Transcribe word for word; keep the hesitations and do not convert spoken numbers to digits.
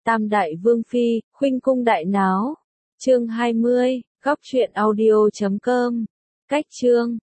Tam đại vương phi, khuynh cung đại náo. Chương hai mươi, góc truyện audio chấm com. Cách chương